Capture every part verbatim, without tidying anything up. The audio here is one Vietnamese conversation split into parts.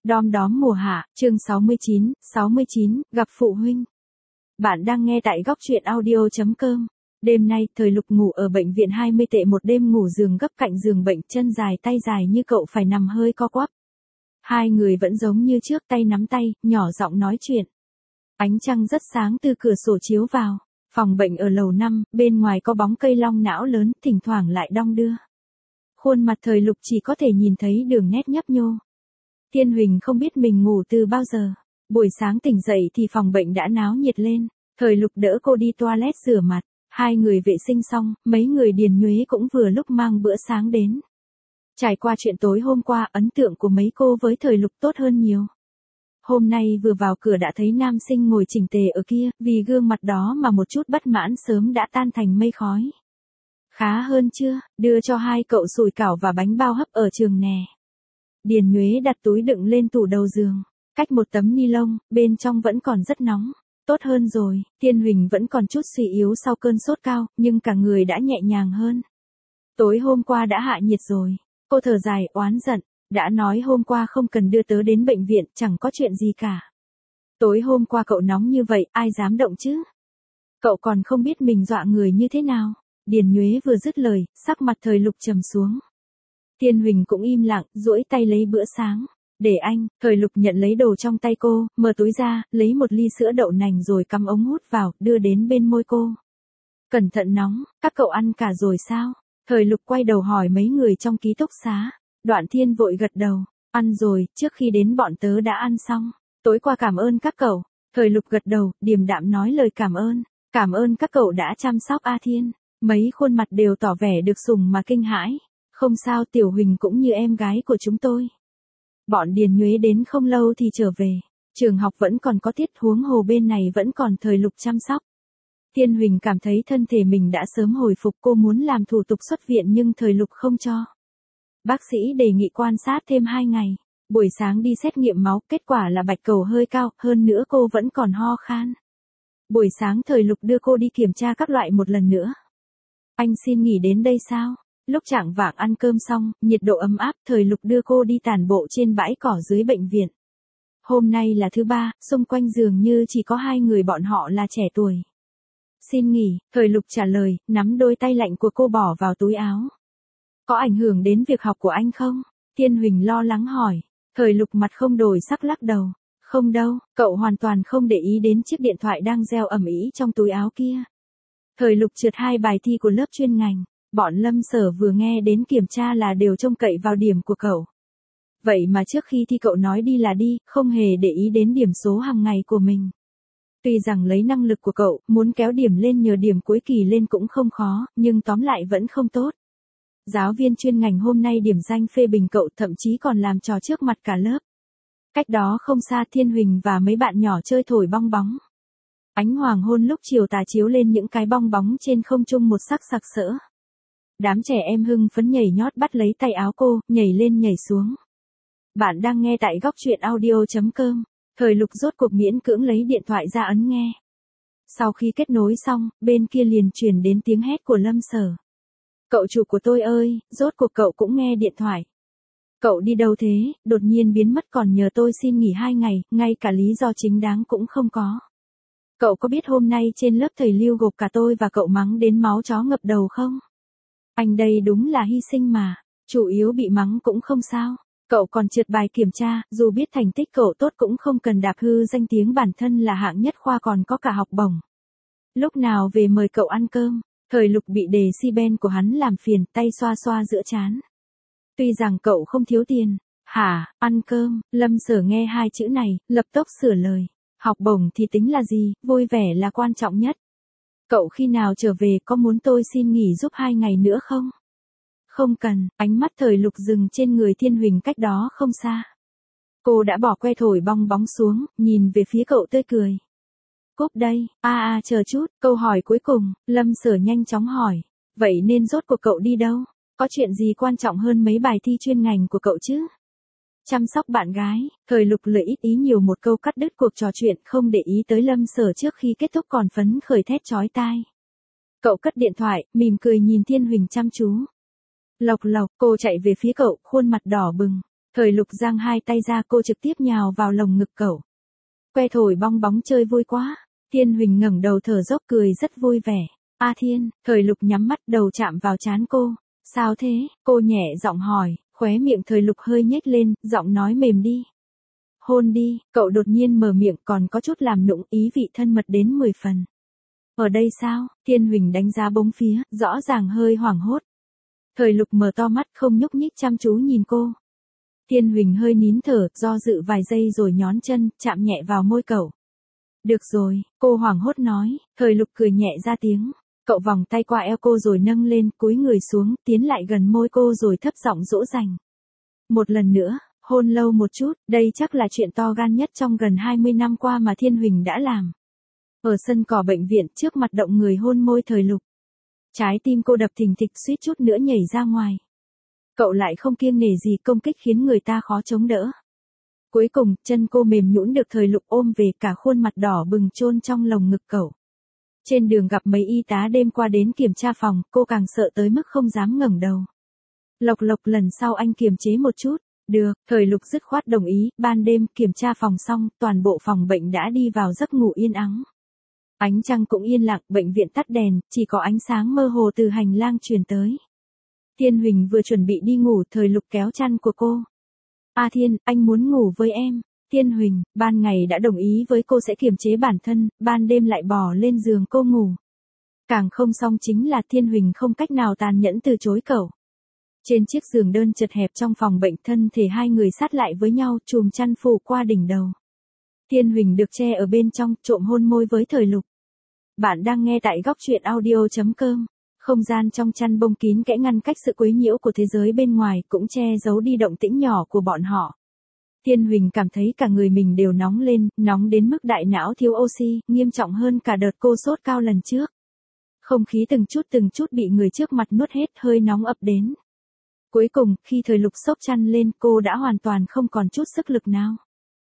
Đom đóm mùa hạ, chương sáu mươi chín, sáu mươi chín, gặp phụ huynh. Bạn đang nghe tại góc truyện audio chấm com. Đêm nay, Thời Lục ngủ ở bệnh viện hai mươi tệ một đêm, ngủ giường gấp cạnh giường bệnh, chân dài tay dài như cậu phải nằm hơi co quắp. Hai người vẫn giống như trước, tay nắm tay, nhỏ giọng nói chuyện. Ánh trăng rất sáng từ cửa sổ chiếu vào. Phòng bệnh ở lầu năm, bên ngoài có bóng cây long não lớn, thỉnh thoảng lại đong đưa. Khuôn mặt Thời Lục chỉ có thể nhìn thấy đường nét nhấp nhô. Thiên Huỳnh không biết mình ngủ từ bao giờ. Buổi sáng tỉnh dậy thì phòng bệnh đã náo nhiệt lên. Thời Lục đỡ cô đi toilet rửa mặt. Hai người vệ sinh xong, mấy người Điền Nhuế cũng vừa lúc mang bữa sáng đến. Trải qua chuyện tối hôm qua, ấn tượng của mấy cô với Thời Lục tốt hơn nhiều. Hôm nay vừa vào cửa đã thấy nam sinh ngồi chỉnh tề ở kia, vì gương mặt đó mà một chút bất mãn sớm đã tan thành mây khói. Khá hơn chưa, đưa cho hai cậu sủi cảo và bánh bao hấp ở trường nè. Điền Nhuế đặt túi đựng lên tủ đầu giường, cách một tấm ni lông, bên trong vẫn còn rất nóng. Tốt hơn rồi, Thiên Huỳnh vẫn còn chút suy yếu sau cơn sốt cao, nhưng cả người đã nhẹ nhàng hơn. Tối hôm qua đã hạ nhiệt rồi. Cô thở dài, oán giận, đã nói hôm qua không cần đưa tớ đến bệnh viện, chẳng có chuyện gì cả. Tối hôm qua cậu nóng như vậy, ai dám động chứ? Cậu còn không biết mình dọa người như thế nào. Điền Nhuế vừa dứt lời, sắc mặt Thời Lục trầm xuống. Thiên Huỳnh cũng im lặng, duỗi tay lấy bữa sáng. Để anh. Thời Lục nhận lấy đồ trong tay cô, mở túi ra, lấy một ly sữa đậu nành rồi cắm ống hút vào, đưa đến bên môi cô. Cẩn thận nóng, các cậu ăn cả rồi sao? Thời Lục quay đầu hỏi mấy người trong ký túc xá. Đoạn Thiên vội gật đầu. Ăn rồi, trước khi đến bọn tớ đã ăn xong. Tối qua cảm ơn các cậu. Thời Lục gật đầu, điềm đạm nói lời cảm ơn. Cảm ơn các cậu đã chăm sóc A Thiên. Mấy khuôn mặt đều tỏ vẻ được sủng mà kinh hãi. Không sao, Tiểu Huỳnh cũng như em gái của chúng tôi. Bọn Điền Nhuế đến không lâu thì trở về. Trường học vẫn còn có tiết, huống hồ bên này vẫn còn Thời Lục chăm sóc. Thiên Huỳnh cảm thấy thân thể mình đã sớm hồi phục, cô muốn làm thủ tục xuất viện nhưng Thời Lục không cho. Bác sĩ đề nghị quan sát thêm hai ngày. Buổi sáng đi xét nghiệm máu, kết quả là bạch cầu hơi cao, hơn nữa cô vẫn còn ho khan. Buổi sáng Thời Lục đưa cô đi kiểm tra các loại một lần nữa. Anh xin nghỉ đến đây sao? Lúc chạng vạng ăn cơm xong, nhiệt độ ấm áp, Thời Lục đưa cô đi tản bộ trên bãi cỏ dưới bệnh viện. Hôm nay là thứ ba, xung quanh dường như chỉ có hai người bọn họ là trẻ tuổi. Xin nghỉ, Thời Lục trả lời, nắm đôi tay lạnh của cô bỏ vào túi áo. Có ảnh hưởng đến việc học của anh không? Thiên Huỳnh lo lắng hỏi. Thời Lục mặt không đổi sắc lắc đầu. Không đâu, cậu hoàn toàn không để ý đến chiếc điện thoại đang reo ầm ĩ trong túi áo kia. Thời Lục trượt hai bài thi của lớp chuyên ngành. Bọn Lâm Sở vừa nghe đến kiểm tra là đều trông cậy vào điểm của cậu. Vậy mà trước khi thi cậu nói đi là đi, không hề để ý đến điểm số hàng ngày của mình. Tuy rằng lấy năng lực của cậu, muốn kéo điểm lên nhờ điểm cuối kỳ lên cũng không khó, nhưng tóm lại vẫn không tốt. Giáo viên chuyên ngành hôm nay điểm danh phê bình cậu, thậm chí còn làm trò trước mặt cả lớp. Cách đó không xa, Thiên Huỳnh và mấy bạn nhỏ chơi thổi bong bóng. Ánh hoàng hôn lúc chiều tà chiếu lên những cái bong bóng trên không trung một sắc sặc sỡ. Đám trẻ em hưng phấn nhảy nhót bắt lấy tay áo cô, nhảy lên nhảy xuống. Bạn đang nghe tại góc truyện audio chấm com. Thời Lục rốt cuộc miễn cưỡng lấy điện thoại ra ấn nghe. Sau khi kết nối xong, bên kia liền truyền đến tiếng hét của Lâm Sở. Cậu chủ của tôi ơi, rốt cuộc cậu cũng nghe điện thoại. Cậu đi đâu thế, đột nhiên biến mất còn nhờ tôi xin nghỉ hai ngày, ngay cả lý do chính đáng cũng không có. Cậu có biết hôm nay trên lớp thầy Lưu gộp cả tôi và cậu mắng đến máu chó ngập đầu không? Anh đây đúng là hy sinh mà, chủ yếu bị mắng cũng không sao. Cậu còn trượt bài kiểm tra, dù biết thành tích cậu tốt cũng không cần đạp hư danh tiếng bản thân là hạng nhất khoa còn có cả học bổng. Lúc nào về mời cậu ăn cơm. Thời Lục bị đề si ben của hắn làm phiền, tay xoa xoa giữa trán. Tuy rằng cậu không thiếu tiền. Hả, ăn cơm? Lâm Sở nghe hai chữ này, lập tức sửa lời. Học bổng thì tính là gì, vui vẻ là quan trọng nhất. Cậu khi nào trở về, có muốn tôi xin nghỉ giúp hai ngày nữa không? Không cần. Ánh mắt Thời Lục dừng trên người Thiên Huỳnh cách đó không xa. Cô đã bỏ que thổi bong bóng xuống, nhìn về phía cậu tươi cười. Cúp đây, a à, à chờ chút, câu hỏi cuối cùng, Lâm Sở nhanh chóng hỏi. Vậy nên rốt cuộc cậu đi đâu? Có chuyện gì quan trọng hơn mấy bài thi chuyên ngành của cậu chứ? Chăm sóc bạn gái. Thời Lục lợi ít ý nhiều một câu cắt đứt cuộc trò chuyện, không để ý tới Lâm Sở trước khi kết thúc còn phấn khởi thét chói tai. Cậu cất điện thoại, mỉm cười nhìn Thiên Huỳnh chăm chú. Lộc lộc, cô chạy về phía cậu, khuôn mặt đỏ bừng. Thời Lục giang hai tay ra, cô trực tiếp nhào vào lồng ngực cậu. Que thổi bong bóng chơi vui quá. Thiên Huỳnh ngẩng đầu thở dốc cười rất vui vẻ. A Thiên, Thời Lục nhắm mắt, đầu chạm vào trán cô. Sao thế? Cô nhẹ giọng hỏi, khóe miệng Thời Lục hơi nhếch lên, giọng nói mềm đi. Hôn đi, cậu đột nhiên mở miệng, còn có chút làm nũng, ý vị thân mật đến mười phần. Ở đây sao? Thiên Huỳnh đánh giá bốn phía, rõ ràng hơi hoảng hốt. Thời Lục mở to mắt không nhúc nhích chăm chú nhìn cô. Thiên Huỳnh hơi nín thở, do dự vài giây rồi nhón chân, chạm nhẹ vào môi cậu. Được rồi, cô hoảng hốt nói. Thời Lục cười nhẹ ra tiếng. Cậu vòng tay qua eo cô rồi nâng lên, cúi người xuống, tiến lại gần môi cô rồi thấp giọng dỗ dành. Một lần nữa, hôn lâu một chút, đây chắc là chuyện to gan nhất trong gần hai mươi năm qua mà Thiên Huỳnh đã làm. Ở sân cỏ bệnh viện, trước mặt động người hôn môi Thời Lục. Trái tim cô đập thình thịch, suýt chút nữa nhảy ra ngoài. Cậu lại không kiêng nể gì công kích khiến người ta khó chống đỡ. Cuối cùng, chân cô mềm nhũn được Thời Lục ôm về, cả khuôn mặt đỏ bừng chôn trong lồng ngực cậu. Trên đường gặp mấy y tá đêm qua đến kiểm tra phòng, cô càng sợ tới mức không dám ngẩng đầu. Lộc Lộc, lần sau anh kiềm chế một chút. Được, Thời Lục dứt khoát đồng ý. Ban đêm kiểm tra phòng xong, toàn bộ phòng bệnh đã đi vào giấc ngủ yên ắng. Ánh trăng cũng yên lặng, bệnh viện tắt đèn, chỉ có ánh sáng mơ hồ từ hành lang truyền tới. Thiên Huỳnh vừa chuẩn bị đi ngủ, Thời Lục kéo chăn của cô. A Thiên, anh muốn ngủ với em. Thiên Huỳnh, ban ngày đã đồng ý với cô sẽ kiềm chế bản thân, ban đêm lại bò lên giường cô ngủ. Càng không xong chính là Thiên Huỳnh không cách nào tàn nhẫn từ chối cậu. Trên chiếc giường đơn chật hẹp trong phòng bệnh, thân thể hai người sát lại với nhau, chùm chăn phủ qua đỉnh đầu. Thiên Huỳnh được che ở bên trong, trộm hôn môi với Thời Lục. Bạn đang nghe tại góc truyện audio chấm com. Không gian trong chăn bông kín kẽ ngăn cách sự quấy nhiễu của thế giới bên ngoài, cũng che giấu đi động tĩnh nhỏ của bọn họ. Thiên Huỳnh cảm thấy cả người mình đều nóng lên, nóng đến mức đại não thiếu oxy, nghiêm trọng hơn cả đợt cô sốt cao lần trước. Không khí từng chút từng chút bị người trước mặt nuốt hết, hơi nóng ập đến. Cuối cùng, khi Thời Lục xốc chăn lên, cô đã hoàn toàn không còn chút sức lực nào.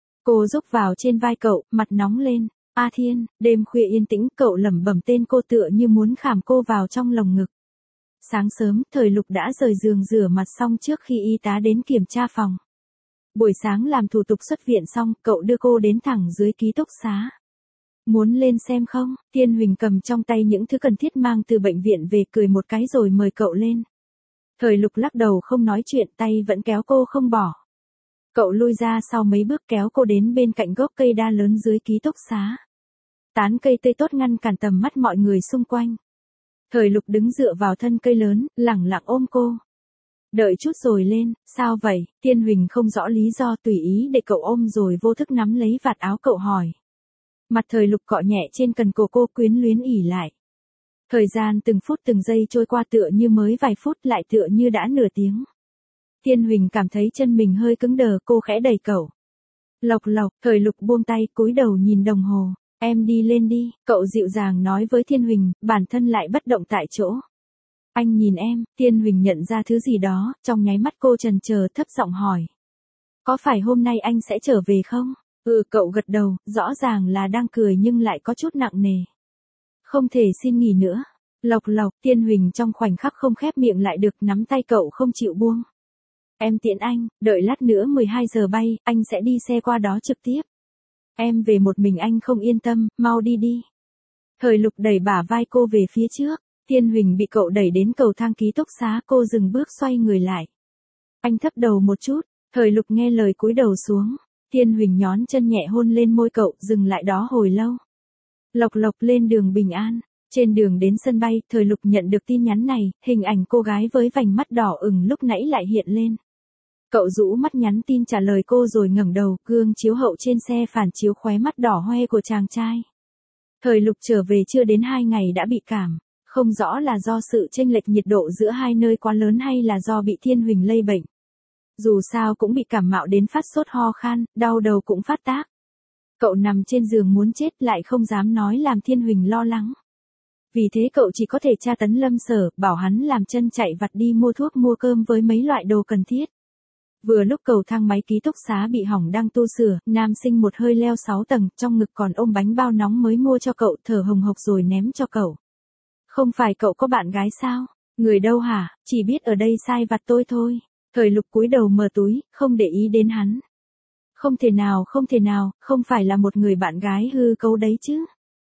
Cô rúc vào trên vai cậu, mặt nóng lên. A Thiên, đêm khuya yên tĩnh, cậu lẩm bẩm tên cô tựa như muốn khảm cô vào trong lồng ngực. Sáng sớm, Thời Lục đã rời giường rửa mặt xong trước khi y tá đến kiểm tra phòng. Buổi sáng làm thủ tục xuất viện xong, cậu đưa cô đến thẳng dưới ký túc xá. Muốn lên xem không? Thiên Huỳnh cầm trong tay những thứ cần thiết mang từ bệnh viện về, cười một cái rồi mời cậu lên. Thời Lục lắc đầu không nói chuyện, tay vẫn kéo cô không bỏ. Cậu lui ra sau mấy bước, kéo cô đến bên cạnh gốc cây đa lớn dưới ký túc xá. Tán cây tươi tốt ngăn cản tầm mắt mọi người xung quanh. Thời Lục đứng dựa vào thân cây lớn, lẳng lặng ôm cô. Đợi chút rồi lên, sao vậy? Thiên Huỳnh không rõ lý do, tùy ý để cậu ôm rồi vô thức nắm lấy vạt áo cậu hỏi. Mặt Thời Lục cọ nhẹ trên cần cổ cô, quyến luyến ỉ lại. Thời gian từng phút từng giây trôi qua tựa như mới vài phút, lại tựa như đã nửa tiếng. Thiên Huỳnh cảm thấy chân mình hơi cứng đờ, cô khẽ đẩy cậu. Lộc Lộc, Thời Lục buông tay, cúi đầu nhìn đồng hồ. Em đi lên đi, cậu dịu dàng nói với Thiên Huỳnh, bản thân lại bất động tại chỗ. Anh nhìn em. Thiên Huỳnh nhận ra thứ gì đó, trong nháy mắt cô chần chờ, thấp giọng hỏi. Có phải hôm nay anh sẽ trở về không? Ừ, cậu gật đầu, rõ ràng là đang cười nhưng lại có chút nặng nề. Không thể xin nghỉ nữa. Lộc Lộc, Thiên Huỳnh trong khoảnh khắc không khép miệng lại được, nắm tay cậu không chịu buông. Em tiễn anh, đợi lát nữa mười hai giờ bay, anh sẽ đi xe qua đó trực tiếp. Em về một mình anh không yên tâm, mau đi đi. Thời Lục đẩy bả vai cô về phía trước. Thiên Huỳnh bị cậu đẩy đến cầu thang ký túc xá, cô dừng bước xoay người lại. Anh thấp đầu một chút. Thời Lục nghe lời cúi đầu xuống. Thiên Huỳnh nhón chân nhẹ hôn lên môi cậu, dừng lại đó hồi lâu. Lộc Lộc, lên đường bình an. Trên đường đến sân bay, Thời Lục nhận được tin nhắn này, hình ảnh cô gái với vành mắt đỏ ửng lúc nãy lại hiện lên. Cậu rũ mắt nhắn tin trả lời cô rồi ngẩng đầu, gương chiếu hậu trên xe phản chiếu khóe mắt đỏ hoe của chàng trai. Thời Lục trở về chưa đến hai ngày đã bị cảm, không rõ là do sự chênh lệch nhiệt độ giữa hai nơi quá lớn hay là do bị Thiên Huỳnh lây bệnh. Dù sao cũng bị cảm mạo đến phát sốt ho khan, đau đầu cũng phát tác. Cậu nằm trên giường muốn chết, lại không dám nói làm Thiên Huỳnh lo lắng. Vì thế cậu chỉ có thể tra tấn Lâm Sở, bảo hắn làm chân chạy vặt đi mua thuốc mua cơm với mấy loại đồ cần thiết. Vừa lúc cầu thang máy ký túc xá bị hỏng đang tu sửa, nam sinh một hơi leo sáu tầng, trong ngực còn ôm bánh bao nóng mới mua cho cậu, thở hồng hộc rồi ném cho cậu. Không phải cậu có bạn gái sao? Người đâu hả? Chỉ biết ở đây sai vặt tôi thôi. Thời Lục cúi đầu mở túi, không để ý đến hắn. Không thể nào, không thể nào, không phải là một người bạn gái hư cấu đấy chứ.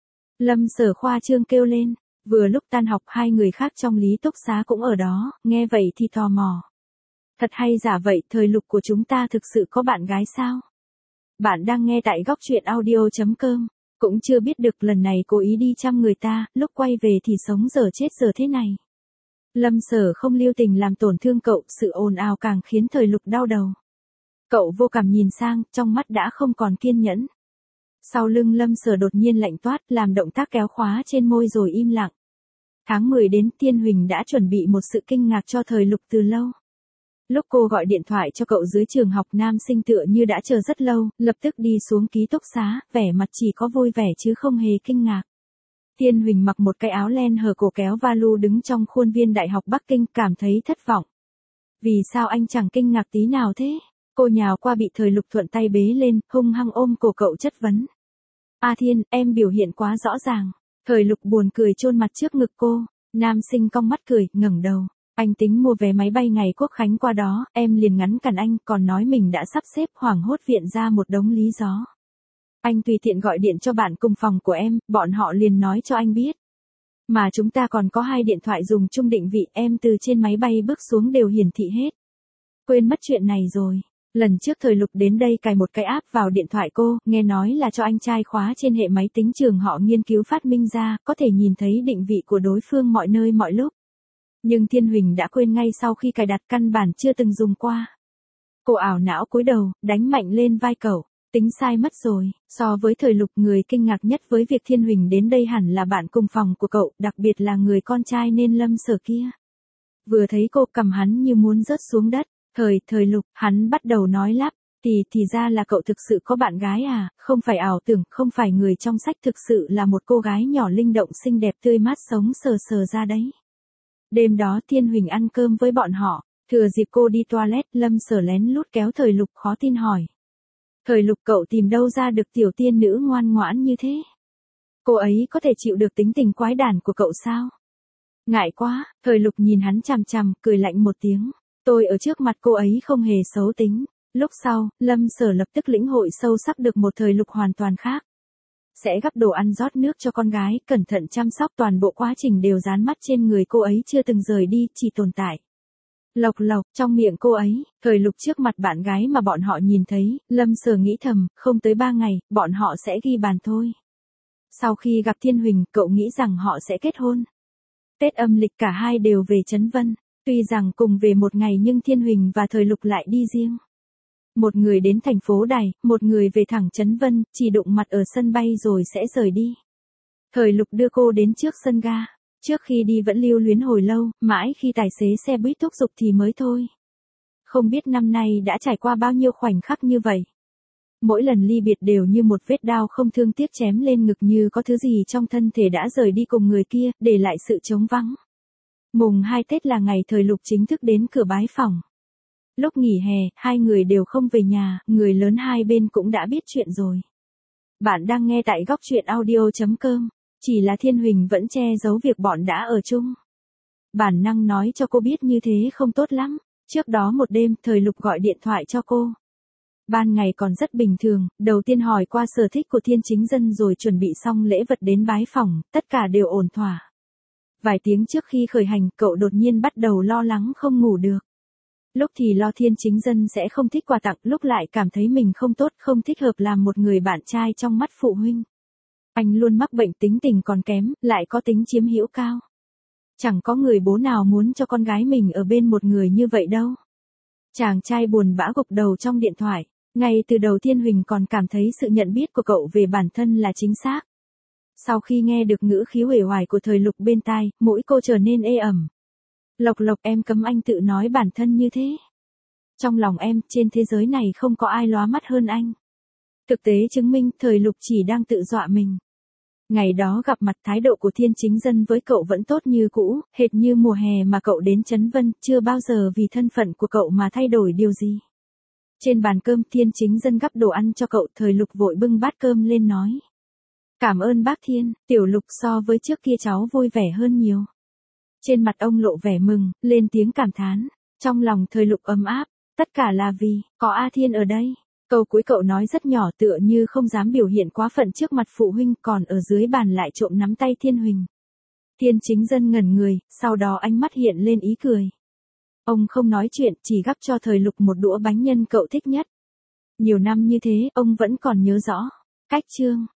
Lâm Sở khoa trương kêu lên, vừa lúc tan học hai người khác trong Lý Túc Xá cũng ở đó, nghe vậy thì tò mò. Thật hay giả vậy, Thời Lục của chúng ta thực sự có bạn gái sao? Bạn đang nghe tại góc truyện audio.com, cũng chưa biết được lần này cố ý đi chăm người ta, lúc quay về thì sống dở chết dở thế này. Lâm Sở không lưu tình làm tổn thương cậu, sự ồn ào càng khiến Thời Lục đau đầu. Cậu vô cảm nhìn sang, trong mắt đã không còn kiên nhẫn. Sau lưng Lâm Sở đột nhiên lạnh toát, làm động tác kéo khóa trên môi rồi im lặng. Tháng mười đến, Tiên Huỳnh đã chuẩn bị một sự kinh ngạc cho Thời Lục từ lâu. Lúc cô gọi điện thoại cho cậu dưới trường học, nam sinh tựa như đã chờ rất lâu, lập tức đi xuống ký túc xá, vẻ mặt chỉ có vui vẻ chứ không hề kinh ngạc. Tiên Huỳnh mặc một cái áo len hở cổ kéo va lu đứng trong khuôn viên Đại học Bắc Kinh, cảm thấy thất vọng. Vì sao anh chẳng kinh ngạc tí nào thế? Cô nhào qua bị Thời Lục thuận tay bế lên, hung hăng ôm cổ cậu chất vấn. A Thiên, em biểu hiện quá rõ ràng. Thời Lục buồn cười chôn mặt trước ngực cô, nam sinh cong mắt cười, ngẩng đầu. Anh tính mua vé máy bay ngày Quốc khánh qua đó, em liền ngắn cản anh, còn nói mình đã sắp xếp, hoảng hốt viện ra một đống lý do. Anh tùy tiện gọi điện cho bạn cùng phòng của em, bọn họ liền nói cho anh biết. Mà chúng ta còn có hai điện thoại dùng chung định vị, em từ trên máy bay bước xuống đều hiển thị hết. Quên mất chuyện này rồi. Lần trước Thời Lục đến đây cài một cái app vào điện thoại cô, nghe nói là cho anh trai khóa trên hệ máy tính trường họ nghiên cứu phát minh ra, có thể nhìn thấy định vị của đối phương mọi nơi mọi lúc. Nhưng Thiên Huỳnh đã quên ngay sau khi cài đặt, căn bản chưa từng dùng qua. Cô ảo não cúi đầu, đánh mạnh lên vai cậu, tính sai mất rồi. So với Thời Lục, người kinh ngạc nhất với việc Thiên Huỳnh đến đây hẳn là bạn cùng phòng của cậu, đặc biệt là người con trai nên Lâm Sở kia. Vừa thấy cô, cầm hắn như muốn rớt xuống đất. Thời, Thời Lục, hắn bắt đầu nói lắp, thì, thì ra là cậu thực sự có bạn gái à, không phải ảo tưởng, không phải người trong sách, thực sự là một cô gái nhỏ linh động xinh đẹp tươi mát sống sờ sờ ra đấy. Đêm đó Thiên Huỳnh ăn cơm với bọn họ, thừa dịp cô đi toilet, Lâm Sở lén lút kéo Thời Lục khó tin hỏi. Thời Lục, cậu tìm đâu ra được tiểu tiên nữ ngoan ngoãn như thế? Cô ấy có thể chịu được tính tình quái đản của cậu sao? Ngại quá, Thời Lục nhìn hắn chằm chằm, cười lạnh một tiếng. Tôi ở trước mặt cô ấy không hề xấu tính. Lúc sau, Lâm Sở lập tức lĩnh hội sâu sắc được một Thời Lục hoàn toàn khác. Sẽ gắp đồ ăn, rót nước cho con gái, cẩn thận chăm sóc, toàn bộ quá trình đều dán mắt trên người cô ấy, chưa từng rời đi, chỉ tồn tại. Lộc lộc, trong miệng cô ấy, Thời Lục trước mặt bạn gái mà bọn họ nhìn thấy, Lâm Sở nghĩ thầm, không tới ba ngày, bọn họ sẽ ghi bàn thôi. Sau khi gặp Thiên Huỳnh, cậu nghĩ rằng họ sẽ kết hôn. Tết âm lịch cả hai đều về Trấn Vân. Tuy rằng cùng về một ngày nhưng Thiên Huỳnh và Thời Lục lại đi riêng. Một người đến thành phố Đài, một người về thẳng Trấn Vân, chỉ đụng mặt ở sân bay rồi sẽ rời đi. Thời Lục đưa cô đến trước sân ga. Trước khi đi vẫn lưu luyến hồi lâu, mãi khi tài xế xe buýt thúc giục thì mới thôi. Không biết năm nay đã trải qua bao nhiêu khoảnh khắc như vậy. Mỗi lần ly biệt đều như một vết đao không thương tiếc chém lên ngực, như có thứ gì trong thân thể đã rời đi cùng người kia, để lại sự trống vắng. Mùng hai Tết là ngày Thời Lục chính thức đến cửa bái phỏng. Lúc nghỉ hè, hai người đều không về nhà, người lớn hai bên cũng đã biết chuyện rồi. Bạn đang nghe tại góc truyện audio.com, chỉ là Thiên Huỳnh vẫn che giấu việc bọn đã ở chung. Bản năng nói cho cô biết như thế không tốt lắm. Trước đó một đêm, Thời Lục gọi điện thoại cho cô. Ban ngày còn rất bình thường, đầu tiên hỏi qua sở thích của Thiên Chính Dân rồi chuẩn bị xong lễ vật đến bái phỏng, tất cả đều ổn thỏa. Vài tiếng trước khi khởi hành, cậu đột nhiên bắt đầu lo lắng không ngủ được. Lúc thì lo Thiên Chính Dân sẽ không thích quà tặng, lúc lại cảm thấy mình không tốt, không thích hợp làm một người bạn trai trong mắt phụ huynh. Anh luôn mắc bệnh tính tình còn kém, lại có tính chiếm hữu cao. Chẳng có người bố nào muốn cho con gái mình ở bên một người như vậy đâu. Chàng trai buồn bã gục đầu trong điện thoại. Ngay từ đầu Thiên Huỳnh còn cảm thấy sự nhận biết của cậu về bản thân là chính xác. Sau khi nghe được ngữ khí uể oải của Thời Lục bên tai, mũi cô trở nên ê ẩm. Lộc Lộc, em cấm anh tự nói bản thân như thế. Trong lòng em, trên thế giới này không có ai lóa mắt hơn anh. Thực tế chứng minh, Thời Lục chỉ đang tự dọa mình. Ngày đó gặp mặt, thái độ của Thiên Chính Dân với cậu vẫn tốt như cũ, hệt như mùa hè mà cậu đến Trấn Vân, chưa bao giờ vì thân phận của cậu mà thay đổi điều gì. Trên bàn cơm, Thiên Chính Dân gắp đồ ăn cho cậu, Thời Lục vội bưng bát cơm lên nói. Cảm ơn bác Thiên, tiểu Lục, so với trước kia cháu vui vẻ hơn nhiều. Trên mặt ông lộ vẻ mừng, lên tiếng cảm thán. Trong lòng thời Lục ấm áp, tất cả là vì, có A Thiên ở đây. Câu cuối cậu nói rất nhỏ tựa như không dám biểu hiện quá phận trước mặt phụ huynh, còn ở dưới bàn lại trộm nắm tay Thiên Huỳnh. Thiên Chính Dân ngẩn người, sau đó ánh mắt hiện lên ý cười. Ông không nói chuyện, chỉ gắp cho thời Lục một đũa bánh nhân cậu thích nhất. Nhiều năm như thế, ông vẫn còn nhớ rõ. Cách chương